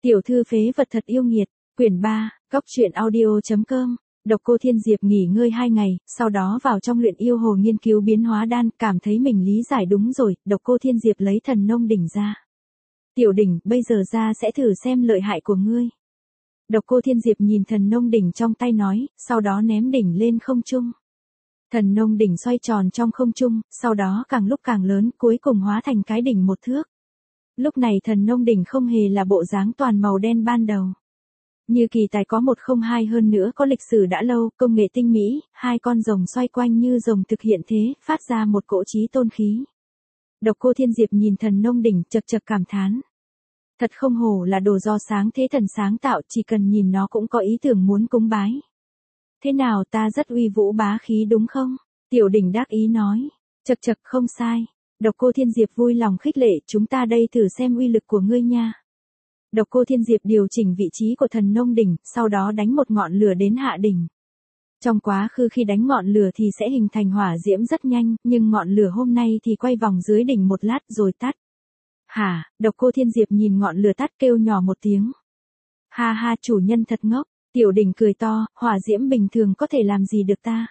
Tiểu thư phế vật thật yêu nghiệt, quyển 3, Cóc truyện audio.com. Độc Cô Thiên Diệp nghỉ ngơi 2 ngày, sau đó vào trong luyện yêu hồ nghiên cứu biến hóa đan, cảm thấy mình lý giải đúng rồi, Độc Cô Thiên Diệp lấy thần nông đỉnh ra. Tiểu đỉnh, bây giờ ra sẽ thử xem lợi hại của ngươi. Độc Cô Thiên Diệp nhìn thần nông đỉnh trong tay nói, sau đó ném đỉnh lên không trung. Thần nông đỉnh xoay tròn trong không trung, sau đó càng lúc càng lớn, cuối cùng hóa thành cái đỉnh 1 thước. Lúc này thần nông đỉnh không hề là bộ dáng toàn màu đen ban đầu. Như kỳ tài có 102 hơn nữa có lịch sử đã lâu, công nghệ tinh mỹ, 2 con rồng xoay quanh như rồng thực hiện thế, phát ra một cỗ chí tôn khí. Độc Cô Thiên Diệp nhìn thần nông đỉnh chật chật cảm thán. Thật không hổ là đồ do sáng thế thần sáng tạo, chỉ cần nhìn nó cũng có ý tưởng muốn cúng bái. Thế nào, ta rất uy vũ bá khí đúng không? Tiểu đỉnh đắc ý nói. Chật chật, không sai. Độc Cô Thiên Diệp vui lòng khích lệ, chúng ta đây thử xem uy lực của ngươi nha. Độc Cô Thiên Diệp điều chỉnh vị trí của thần nông đỉnh, sau đó đánh một ngọn lửa đến hạ đỉnh. Trong quá khứ khi đánh ngọn lửa thì sẽ hình thành hỏa diễm rất nhanh, nhưng ngọn lửa hôm nay thì quay vòng dưới đỉnh một lát rồi tắt. Hả? Độc Cô Thiên Diệp nhìn ngọn lửa tắt kêu nhỏ một tiếng. Ha ha, chủ nhân thật ngốc. Tiểu đỉnh cười to, hỏa diễm bình thường có thể làm gì được ta?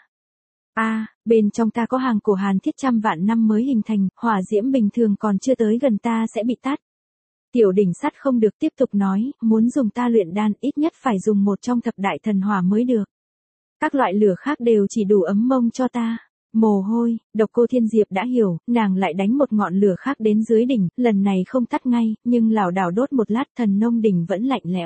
Bên trong ta có hàng cổ hàn thiết trăm vạn năm mới hình thành, hỏa diễm bình thường còn chưa tới gần ta sẽ bị tắt. Tiểu đỉnh sắt không được tiếp tục nói, muốn dùng ta luyện đan ít nhất phải dùng một trong thập đại thần hỏa mới được. Các loại lửa khác đều chỉ đủ ấm mông cho ta. Mồ hôi, Độc Cô Thiên Diệp đã hiểu, nàng lại đánh một ngọn lửa khác đến dưới đỉnh, lần này không tắt ngay, nhưng lảo đảo đốt một lát thần nông đỉnh vẫn lạnh lẽo.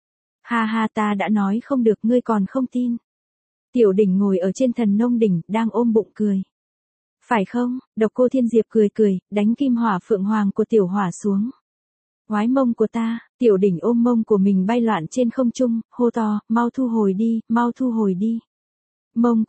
Ha ha, ta đã nói không được, ngươi còn không tin. Tiểu đỉnh ngồi ở trên thần nông đỉnh, đang ôm bụng cười. Phải không? Độc Cô Thiên Diệp cười cười, đánh kim hỏa phượng hoàng của tiểu hỏa xuống. Ngoái mông của ta, tiểu đỉnh ôm mông của mình bay loạn trên không trung, hô to, mau thu hồi đi, mau thu hồi đi. Mông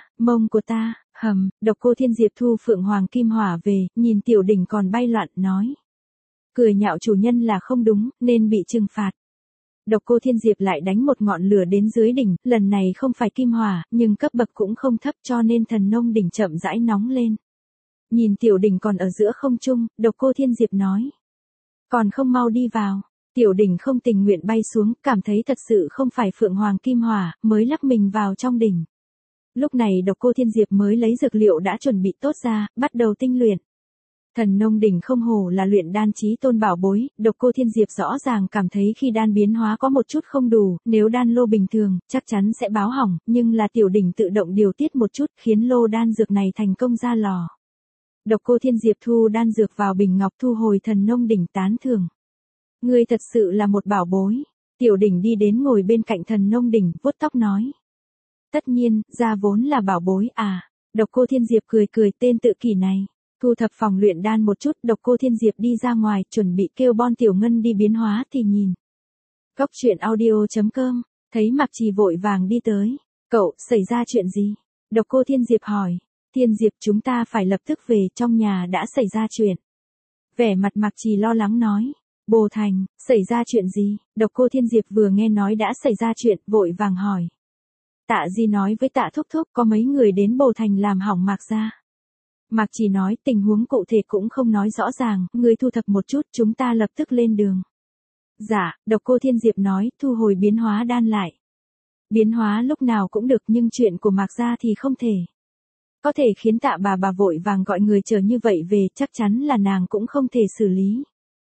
của ta, Độc Cô Thiên Diệp thu phượng hoàng kim hỏa về, nhìn tiểu đỉnh còn bay loạn, nói. Cười nhạo chủ nhân là không đúng, nên bị trừng phạt. Độc Cô Thiên Diệp lại đánh một ngọn lửa đến dưới đỉnh, lần này không phải kim hỏa, nhưng cấp bậc cũng không thấp cho nên thần nông đỉnh chậm rãi nóng lên. Nhìn tiểu đỉnh còn ở giữa không trung, Độc Cô Thiên Diệp nói. Còn không mau đi vào. Tiểu đỉnh không tình nguyện bay xuống, cảm thấy thật sự không phải phượng hoàng kim hỏa, mới lắp mình vào trong đỉnh. Lúc này Độc Cô Thiên Diệp mới lấy dược liệu đã chuẩn bị tốt ra, bắt đầu tinh luyện. Thần nông đỉnh không hổ là luyện đan chí tôn bảo bối, Độc Cô Thiên Diệp rõ ràng cảm thấy khi đan biến hóa có một chút không đủ, nếu đan lô bình thường, chắc chắn sẽ báo hỏng, nhưng là tiểu đỉnh tự động điều tiết một chút khiến lô đan dược này thành công ra lò. Độc Cô Thiên Diệp thu đan dược vào bình ngọc thu hồi thần nông đỉnh tán thưởng. Ngươi thật sự là một bảo bối. Tiểu đỉnh đi đến ngồi bên cạnh thần nông đỉnh, vuốt tóc nói. Tất nhiên, ra vốn là bảo bối à. Độc Cô Thiên Diệp cười cười, tên tự kỷ này. Thu thập phòng luyện đan một chút, Độc Cô Thiên Diệp đi ra ngoài, chuẩn bị kêu Bon Tiểu Ngân đi biến hóa thì nhìn. Cóc truyện audio.com, thấy Mạc Trì vội vàng đi tới. Cậu, xảy ra chuyện gì? Độc Cô Thiên Diệp hỏi. Thiên Diệp, chúng ta phải lập tức về, trong nhà đã xảy ra chuyện. Vẻ mặt Mạc Trì lo lắng nói. Bồ Thành, xảy ra chuyện gì? Độc Cô Thiên Diệp vừa nghe nói đã xảy ra chuyện, vội vàng hỏi. Tạ Di nói với Tạ Thúc Thúc có mấy người đến Bồ Thành làm hỏng Mạc gia. Mạc Trì nói tình huống cụ thể cũng không nói rõ ràng, người thu thập một chút, chúng ta lập tức lên đường. Dạ, Độc Cô Thiên Diệp nói, thu hồi biến hóa đan lại. Biến hóa lúc nào cũng được nhưng chuyện của Mạc gia thì không thể. Có thể khiến Tạ bà vội vàng gọi người chờ như vậy về, chắc chắn là nàng cũng không thể xử lý.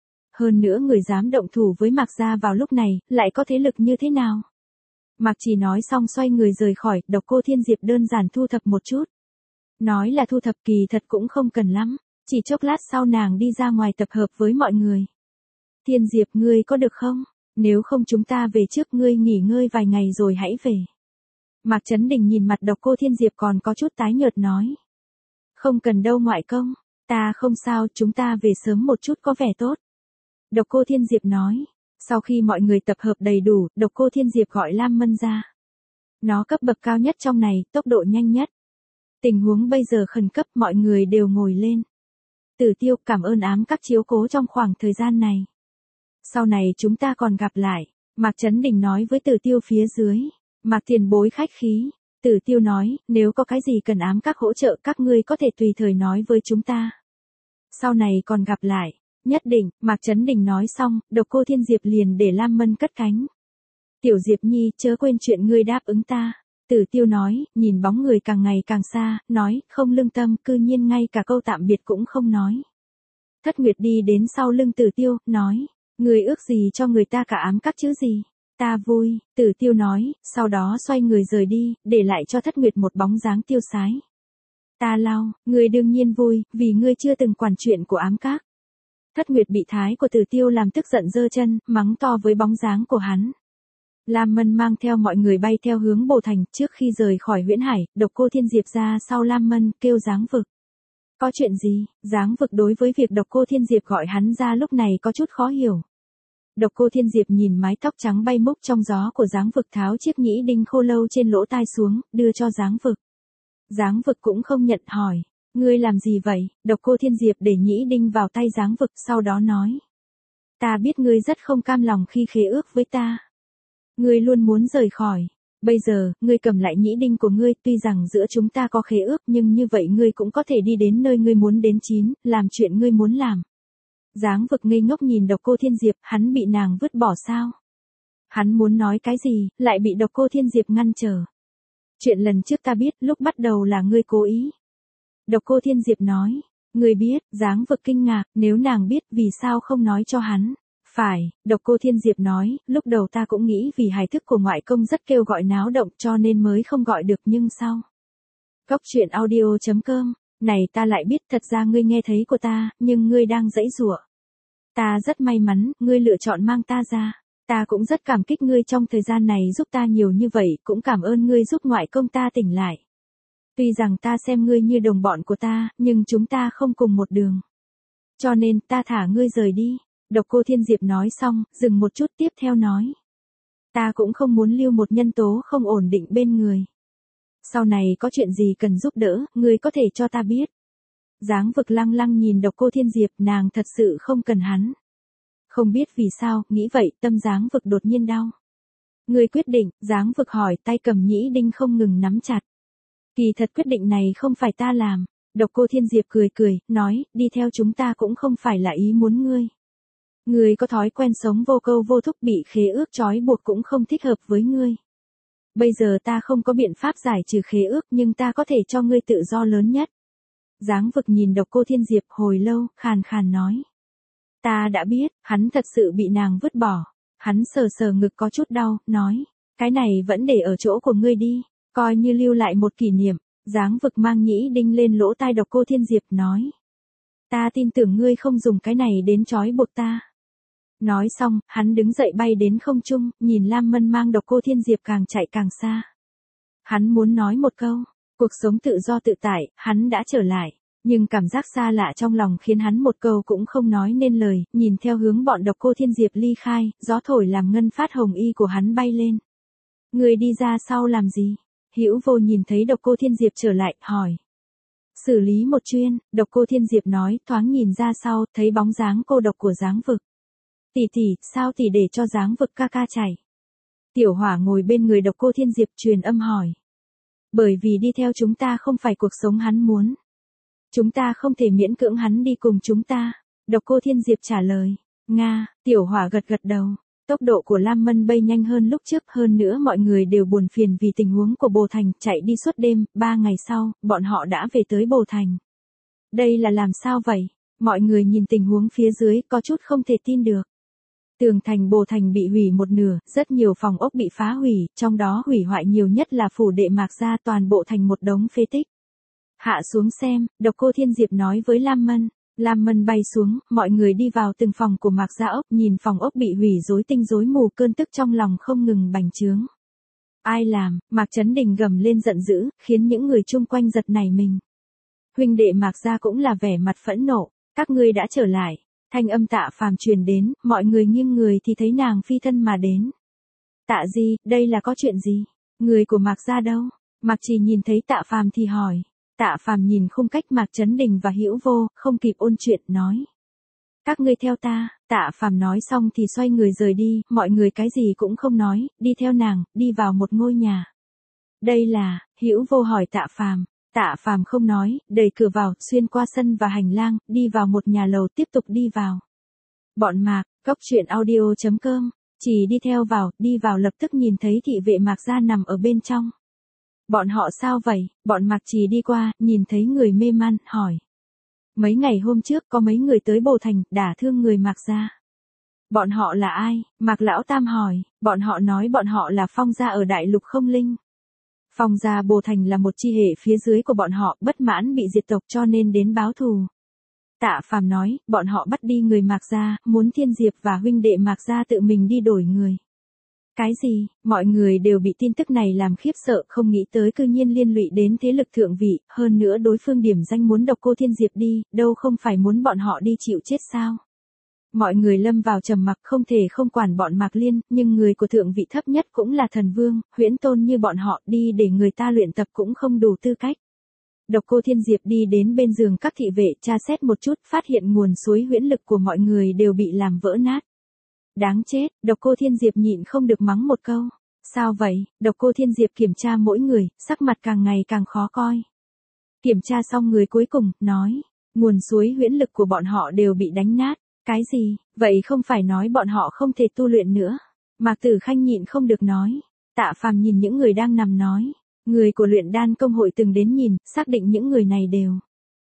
Hơn nữa người dám động thủ với Mạc gia vào lúc này, lại có thế lực như thế nào? Mạc Trì nói xong xoay người rời khỏi, Độc Cô Thiên Diệp đơn giản thu thập một chút. Nói là thu thập kỳ thật cũng không cần lắm, chỉ chốc lát sau nàng đi ra ngoài tập hợp với mọi người. Thiên Diệp, ngươi có được không? Nếu không chúng ta về trước, ngươi nghỉ ngơi vài ngày rồi hãy về. Mạc Chấn Đình nhìn mặt Độc Cô Thiên Diệp còn có chút tái nhợt nói. Không cần đâu ngoại công, ta không sao, chúng ta về sớm một chút có vẻ tốt. Độc Cô Thiên Diệp nói. Sau khi mọi người tập hợp đầy đủ, Độc Cô Thiên Diệp gọi Lam Mân ra. Nó cấp bậc cao nhất trong này, tốc độ nhanh nhất. Tình huống bây giờ khẩn cấp, mọi người đều ngồi lên. Tử Tiêu, cảm ơn ám các chiếu cố trong khoảng thời gian này. Sau này chúng ta còn gặp lại. Mạc Chấn Đình nói với Tử Tiêu phía dưới. Mạc tiền bối khách khí. Tử Tiêu nói, nếu có cái gì cần ám các hỗ trợ các ngươi có thể tùy thời nói với chúng ta. Sau này còn gặp lại. Nhất định, Mạc Chấn Đình nói xong, Độc Cô Thiên Diệp liền để Lam Mân cất cánh. Tiểu Diệp Nhi, chớ quên chuyện ngươi đáp ứng ta. Tử Tiêu nói, nhìn bóng người càng ngày càng xa, nói, không lương tâm, cư nhiên ngay cả câu tạm biệt cũng không nói. Thất Nguyệt đi đến sau lưng Tử Tiêu, nói, ngươi ước gì cho người ta cả ám các chứ gì. Ta vui, Tử Tiêu nói, sau đó xoay người rời đi, để lại cho Thất Nguyệt một bóng dáng tiêu sái. Ta lau, ngươi đương nhiên vui, vì ngươi chưa từng quản chuyện của ám các. Thất Nguyệt bị thái của Tử Tiêu làm tức giận giơ chân, mắng to với bóng dáng của hắn. Lam Mân mang theo mọi người bay theo hướng Bồ Thành, trước khi rời khỏi Huyễn Hải, Độc Cô Thiên Diệp ra sau Lam Mân, kêu Giáng Vực. Có chuyện gì? Giáng Vực đối với việc Độc Cô Thiên Diệp gọi hắn ra lúc này có chút khó hiểu. Độc Cô Thiên Diệp nhìn mái tóc trắng bay múc trong gió của Giáng Vực, tháo chiếc nhĩ đinh khô lâu trên lỗ tai xuống, đưa cho Giáng Vực. Giáng Vực cũng không nhận, hỏi, ngươi làm gì vậy? Độc Cô Thiên Diệp để nhĩ đinh vào tay Giáng Vực, sau đó nói. Ta biết ngươi rất không cam lòng khi khế ước với ta. Ngươi luôn muốn rời khỏi. Bây giờ, ngươi cầm lại nhĩ đinh của ngươi, tuy rằng giữa chúng ta có khế ước nhưng như vậy ngươi cũng có thể đi đến nơi ngươi muốn đến, làm chuyện ngươi muốn làm. Giáng Vực ngây ngốc nhìn Độc Cô Thiên Diệp, hắn bị nàng vứt bỏ sao? Hắn muốn nói cái gì, lại bị Độc Cô Thiên Diệp ngăn trở. Chuyện lần trước ta biết, lúc bắt đầu là ngươi cố ý. Độc Cô Thiên Diệp nói, ngươi biết, Giáng Vực kinh ngạc, nếu nàng biết vì sao không nói cho hắn. Phải, Độc Cô Thiên Diệp nói, lúc đầu ta cũng nghĩ vì hài thức của ngoại công rất kêu gọi náo động cho nên mới không gọi được, nhưng sau. Cốc truyện audio.com, này ta lại biết thật ra ngươi nghe thấy của ta, nhưng ngươi đang giãy giụa. Ta rất may mắn, ngươi lựa chọn mang ta ra. Ta cũng rất cảm kích ngươi trong thời gian này giúp ta nhiều như vậy, cũng cảm ơn ngươi giúp ngoại công ta tỉnh lại. Tuy rằng ta xem ngươi như đồng bọn của ta, nhưng chúng ta không cùng một đường. Cho nên ta thả ngươi rời đi. Độc Cô Thiên Diệp nói xong, dừng một chút tiếp theo nói. Ta cũng không muốn lưu một nhân tố không ổn định bên người. Sau này có chuyện gì cần giúp đỡ, ngươi có thể cho ta biết. Giáng Vực lăng lăng nhìn Độc Cô Thiên Diệp, nàng thật sự không cần hắn. Không biết vì sao, nghĩ vậy, tâm Giáng Vực đột nhiên đau. Ngươi quyết định, Giáng Vực hỏi, tay cầm nhĩ đinh không ngừng nắm chặt. Kỳ thật quyết định này không phải ta làm. Độc Cô Thiên Diệp cười cười, nói, đi theo chúng ta cũng không phải là ý muốn ngươi. Ngươi có thói quen sống vô câu vô thúc, bị khế ước trói buộc cũng không thích hợp với ngươi. Bây giờ ta không có biện pháp giải trừ khế ước nhưng ta có thể cho ngươi tự do lớn nhất. Giáng Vực nhìn Độc Cô Thiên Diệp hồi lâu, khàn khàn nói. Ta đã biết, hắn thật sự bị nàng vứt bỏ. Hắn sờ sờ ngực có chút đau, nói. Cái này vẫn để ở chỗ của ngươi đi, coi như lưu lại một kỷ niệm. Giáng Vực mang nhĩ đinh lên lỗ tai Độc Cô Thiên Diệp, nói. Ta tin tưởng ngươi không dùng cái này đến trói buộc ta. Nói xong, hắn đứng dậy bay đến không trung, nhìn Lam Mân mang Độc Cô Thiên Diệp càng chạy càng xa. Hắn muốn nói một câu, cuộc sống tự do tự tại, hắn đã trở lại. Nhưng cảm giác xa lạ trong lòng khiến hắn một câu cũng không nói nên lời, nhìn theo hướng bọn Độc Cô Thiên Diệp ly khai, gió thổi làm ngân phát hồng y của hắn bay lên. Người đi ra sau làm gì? Hữu Vô nhìn thấy Độc Cô Thiên Diệp trở lại, hỏi. Xử lý một chuyên, Độc Cô Thiên Diệp nói, thoáng nhìn ra sau, thấy bóng dáng cô độc của Giáng Vực. Tỷ tỷ, sao tỷ để cho Giáng Vực ca ca chạy? Tiểu Hỏa ngồi bên người Độc Cô Thiên Diệp truyền âm hỏi. Bởi vì đi theo chúng ta không phải cuộc sống hắn muốn. Chúng ta không thể miễn cưỡng hắn đi cùng chúng ta. Độc Cô Thiên Diệp trả lời. Nga, Tiểu Hỏa gật gật đầu. Tốc độ của Lam Mân bay nhanh hơn lúc trước, hơn nữa mọi người đều buồn phiền vì tình huống của Bồ Thành, chạy đi suốt đêm, 3 ngày sau, bọn họ đã về tới Bồ Thành. Đây là làm sao vậy? Mọi người nhìn tình huống phía dưới, có chút không thể tin được. Tường thành Bồ Thành bị hủy một nửa, rất nhiều phòng ốc bị phá hủy, trong đó hủy hoại nhiều nhất là phủ đệ Mạc Gia, toàn bộ thành một đống phế tích. Hạ xuống xem, Độc Cô Thiên Diệp nói với Lam Mân. Lam Mân bay xuống, mọi người đi vào từng phòng của Mạc Gia ốc, nhìn phòng ốc bị hủy rối tinh rối mù, cơn tức trong lòng không ngừng bành trướng. Ai làm? Mạc Chấn Đình gầm lên giận dữ, khiến những người chung quanh giật nảy mình. Huynh đệ Mạc Gia cũng là vẻ mặt phẫn nộ, các ngươi đã trở lại. Thanh âm Tạ Phàm truyền đến, mọi người nghiêng người thì thấy nàng phi thân mà đến. Tạ Di, đây là có chuyện gì? Người của Mạc Gia đâu? Mạc Trì nhìn thấy Tạ Phàm thì hỏi. Tạ Phàm nhìn khung cách Mạc Chấn Đình và Hữu Vô, không kịp ôn chuyện, nói. Các ngươi theo ta. Tạ Phàm nói xong thì xoay người rời đi, mọi người cái gì cũng không nói, đi theo nàng, đi vào một ngôi nhà. Đây là, Hữu Vô hỏi Tạ Phàm. Tạ Phàm không nói, đẩy cửa vào, xuyên qua sân và hành lang, đi vào một nhà lầu, tiếp tục đi vào. Bọn Mạc, Cốc truyện audio.com, chỉ đi vào lập tức nhìn thấy thị vệ Mạc gia nằm ở bên trong. Bọn họ sao vậy? Bọn Mạc chỉ đi qua, nhìn thấy người mê man, hỏi. Mấy ngày hôm trước có mấy người tới Bồ Thành, đả thương người Mạc gia. Bọn họ là ai? Mạc Lão Tam hỏi. Bọn họ nói bọn họ là Phong gia ở Đại Lục Không Linh. Phong gia Bồ Thành là một chi hệ phía dưới của bọn họ, bất mãn bị diệt tộc cho nên đến báo thù. Tạ Phàm nói, bọn họ bắt đi người Mạc gia, muốn Thiên Diệp và huynh đệ Mạc gia tự mình đi đổi người. Cái gì? Mọi người đều bị tin tức này làm khiếp sợ, không nghĩ tới cư nhiên liên lụy đến thế lực thượng vị, hơn nữa đối phương điểm danh muốn độc cô Thiên Diệp đi, đâu không phải muốn bọn họ đi chịu chết sao? Mọi người lâm vào trầm mặc, không thể không quản bọn Mạc Liên, nhưng người của thượng vị thấp nhất cũng là thần vương, huyễn tôn như bọn họ đi để người ta luyện tập cũng không đủ tư cách. Độc cô Thiên Diệp đi đến bên giường các thị vệ, tra xét một chút, phát hiện nguồn suối huyễn lực của mọi người đều bị làm vỡ nát. Đáng chết, độc cô Thiên Diệp nhịn không được mắng một câu. Sao vậy? Độc cô Thiên Diệp kiểm tra mỗi người, sắc mặt càng ngày càng khó coi. Kiểm tra xong người cuối cùng, nói, nguồn suối huyễn lực của bọn họ đều bị đánh nát. Cái gì? Vậy không phải nói bọn họ không thể tu luyện nữa. Mạc Tử Khanh nhịn không được nói. Tạ Phàm nhìn những người đang nằm nói. Người của luyện đan công hội từng đến nhìn, xác định những người này đều.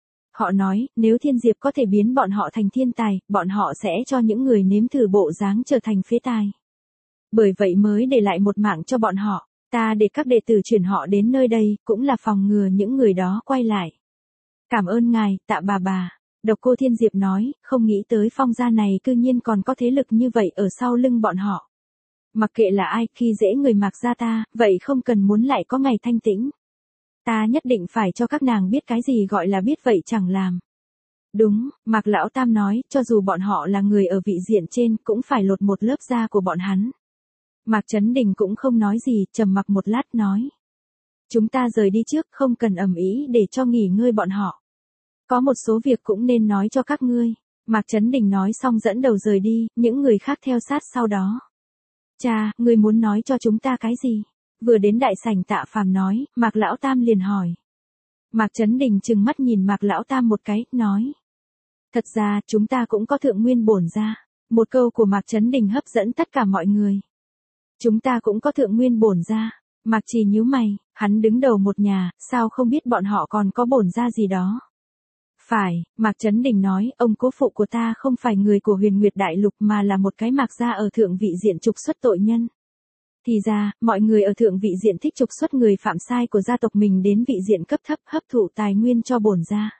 Họ nói, nếu Thiên Diệp có thể biến bọn họ thành thiên tài, bọn họ sẽ cho những người nếm thử bộ dáng trở thành phế tài. Bởi vậy mới để lại một mạng cho bọn họ, ta để các đệ tử chuyển họ đến nơi đây, cũng là phòng ngừa những người đó quay lại. Cảm ơn ngài, Tạ bà. Độc cô Thiên Diệp nói, không nghĩ tới Phong gia này cư nhiên còn có thế lực như vậy ở sau lưng bọn họ. Mặc kệ là ai, khi dễ người Mạc gia ta, vậy không cần muốn lại có ngày thanh tĩnh. Ta nhất định phải cho các nàng biết cái gì gọi là biết vậy chẳng làm. Đúng, Mạc Lão Tam nói, cho dù bọn họ là người ở vị diện trên, cũng phải lột một lớp da của bọn hắn. Mạc Chấn Đình cũng không nói gì, trầm mặc một lát nói. Chúng ta rời đi trước, không cần ầm ĩ để cho nghỉ ngơi bọn họ. Có một số việc cũng nên nói cho các ngươi. Mạc Chấn Đình nói xong dẫn đầu rời đi, những người khác theo sát sau đó. Cha, ngươi muốn nói cho chúng ta cái gì? Vừa đến đại sảnh Tạ Phàm nói, Mạc Lão Tam liền hỏi. Mạc Chấn Đình trừng mắt nhìn Mạc Lão Tam một cái, nói. Thật ra, chúng ta cũng có thượng nguyên bổn gia. Một câu của Mạc Chấn Đình hấp dẫn tất cả mọi người. Chúng ta cũng có thượng nguyên bổn gia. Mạc Trì nhíu mày, hắn đứng đầu một nhà, sao không biết bọn họ còn có bổn gia gì đó. Phải, Mạc Chấn Đình nói, ông cố phụ của ta không phải người của Huyền Nguyệt Đại Lục mà là một cái Mạc gia ở thượng vị diện trục xuất tội nhân. Thì ra, mọi người ở thượng vị diện thích trục xuất người phạm sai của gia tộc mình đến vị diện cấp thấp hấp thụ tài nguyên cho bổn gia.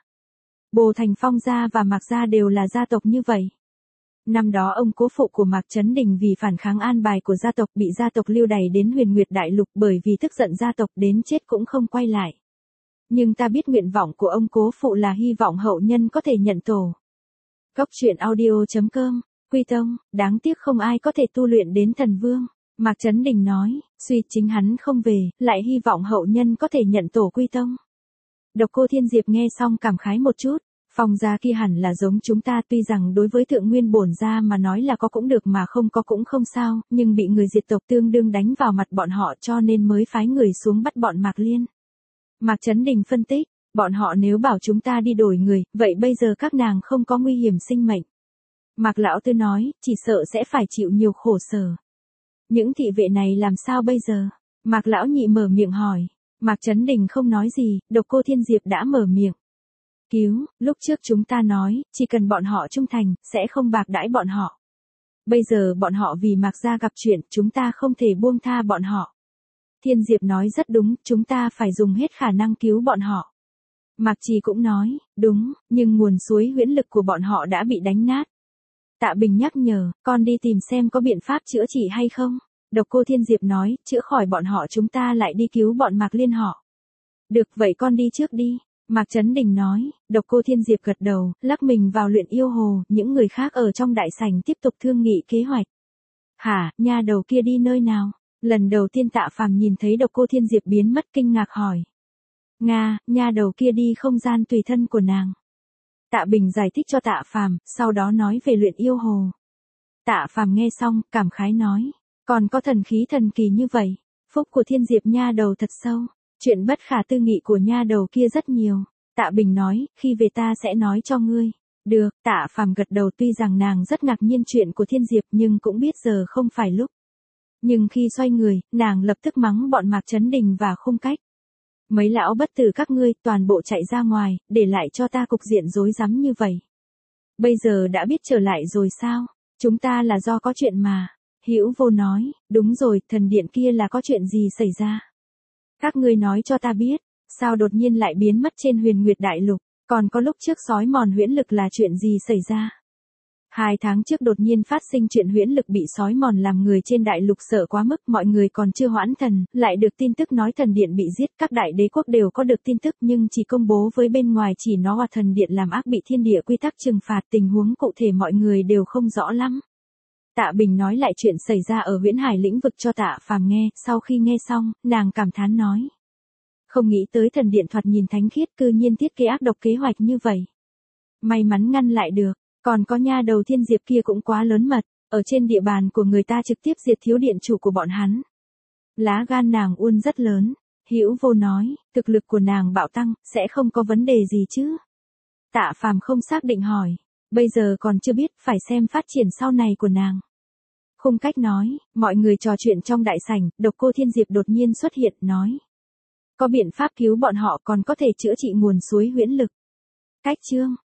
Bồ Thành Phong gia và Mạc gia đều là gia tộc như vậy. Năm đó ông cố phụ của Mạc Chấn Đình vì phản kháng an bài của gia tộc bị gia tộc lưu đày đến Huyền Nguyệt Đại Lục bởi vì tức giận gia tộc đến chết cũng không quay lại. Nhưng ta biết nguyện vọng của ông cố phụ là hy vọng hậu nhân có thể nhận tổ. Cốc truyện audio.com, Quy Tông, đáng tiếc không ai có thể tu luyện đến thần vương. Mạc Chấn Đình nói, suy chính hắn không về, lại hy vọng hậu nhân có thể nhận tổ Quy Tông. Độc cô Thiên Diệp nghe xong cảm khái một chút, Phong gia kia hẳn là giống chúng ta, tuy rằng đối với thượng nguyên bổn gia mà nói là có cũng được mà không có cũng không sao, nhưng bị người diệt tộc tương đương đánh vào mặt bọn họ cho nên mới phái người xuống bắt bọn Mạc Liên. Mạc Chấn Đình phân tích, bọn họ nếu bảo chúng ta đi đổi người, vậy bây giờ các nàng không có nguy hiểm sinh mệnh. Mạc Lão Tư nói, chỉ sợ sẽ phải chịu nhiều khổ sở. Những thị vệ này làm sao bây giờ? Mạc Lão Nhị mở miệng hỏi. Mạc Chấn Đình không nói gì, Độc cô Thiên Diệp đã mở miệng. Cứu, lúc trước chúng ta nói, chỉ cần bọn họ trung thành, sẽ không bạc đãi bọn họ. Bây giờ bọn họ vì Mạc gia gặp chuyện, chúng ta không thể buông tha bọn họ. Thiên Diệp nói rất đúng, chúng ta phải dùng hết khả năng cứu bọn họ. Mạc Trì cũng nói, đúng, nhưng nguồn suối huyễn lực của bọn họ đã bị đánh nát. Tạ Bình nhắc nhở, con đi tìm xem có biện pháp chữa trị hay không. Độc cô Thiên Diệp nói, chữa khỏi bọn họ chúng ta lại đi cứu bọn Mạc Liên họ. Được, vậy con đi trước đi. Mạc Chấn Đình nói, Độc cô Thiên Diệp gật đầu, lắc mình vào luyện yêu hồ, những người khác ở trong đại sảnh tiếp tục thương nghị kế hoạch. Hả, nha đầu kia đi nơi nào? Lần đầu tiên Tạ Phàm nhìn thấy Độc cô Thiên Diệp biến mất kinh ngạc hỏi. Nga, nha đầu kia đi không gian tùy thân của nàng. Tạ Bình giải thích cho Tạ Phàm, sau đó nói về luyện yêu hồ. Tạ Phàm nghe xong, cảm khái nói, còn có thần khí thần kỳ như vậy, phúc của Thiên Diệp nha đầu thật sâu, chuyện bất khả tư nghị của nha đầu kia rất nhiều. Tạ Bình nói, khi về ta sẽ nói cho ngươi. Được, Tạ Phàm gật đầu, tuy rằng nàng rất ngạc nhiên chuyện của Thiên Diệp nhưng cũng biết giờ không phải lúc. Nhưng khi xoay người, nàng lập tức mắng bọn Mạc Chấn Đình và Khung Cách. Mấy lão bất tử các ngươi toàn bộ chạy ra ngoài, để lại cho ta cục diện rối rắm như vậy. Bây giờ đã biết trở lại rồi sao? Chúng ta là do có chuyện mà. Hữu Vô nói, đúng rồi, thần điện kia là có chuyện gì xảy ra? Các ngươi nói cho ta biết, sao đột nhiên lại biến mất trên Huyền Nguyệt Đại Lục, còn có lúc trước sói mòn huyễn lực là chuyện gì xảy ra? 2 tháng trước đột nhiên phát sinh chuyện huyễn lực bị sói mòn làm người trên đại lục sợ quá mức, mọi người còn chưa hoãn thần, lại được tin tức nói thần điện bị giết, các đại đế quốc đều có được tin tức nhưng chỉ công bố với bên ngoài chỉ nó và thần điện làm ác bị thiên địa quy tắc trừng phạt, tình huống cụ thể mọi người đều không rõ lắm. Tạ Bình nói lại chuyện xảy ra ở Huyễn Hải lĩnh vực cho Tạ Phàm nghe, sau khi nghe xong, nàng cảm thán nói. Không nghĩ tới thần điện thoạt nhìn thánh khiết cư nhiên thiết kế ác độc kế hoạch như vậy. May mắn ngăn lại được. Còn có nha đầu Thiên Diệp kia cũng quá lớn mật, ở trên địa bàn của người ta trực tiếp diệt thiếu điện chủ của bọn hắn. Lá gan nàng Uôn rất lớn, Hữu Vô nói, thực lực của nàng bạo tăng, sẽ không có vấn đề gì chứ? Tạ Phàm không xác định hỏi, bây giờ còn chưa biết, phải xem phát triển sau này của nàng. Khung Cách nói, mọi người trò chuyện trong đại sảnh, Độc Cô Thiên Diệp đột nhiên xuất hiện, nói. Có biện pháp cứu bọn họ, còn có thể chữa trị nguồn suối huyễn lực. Cách chương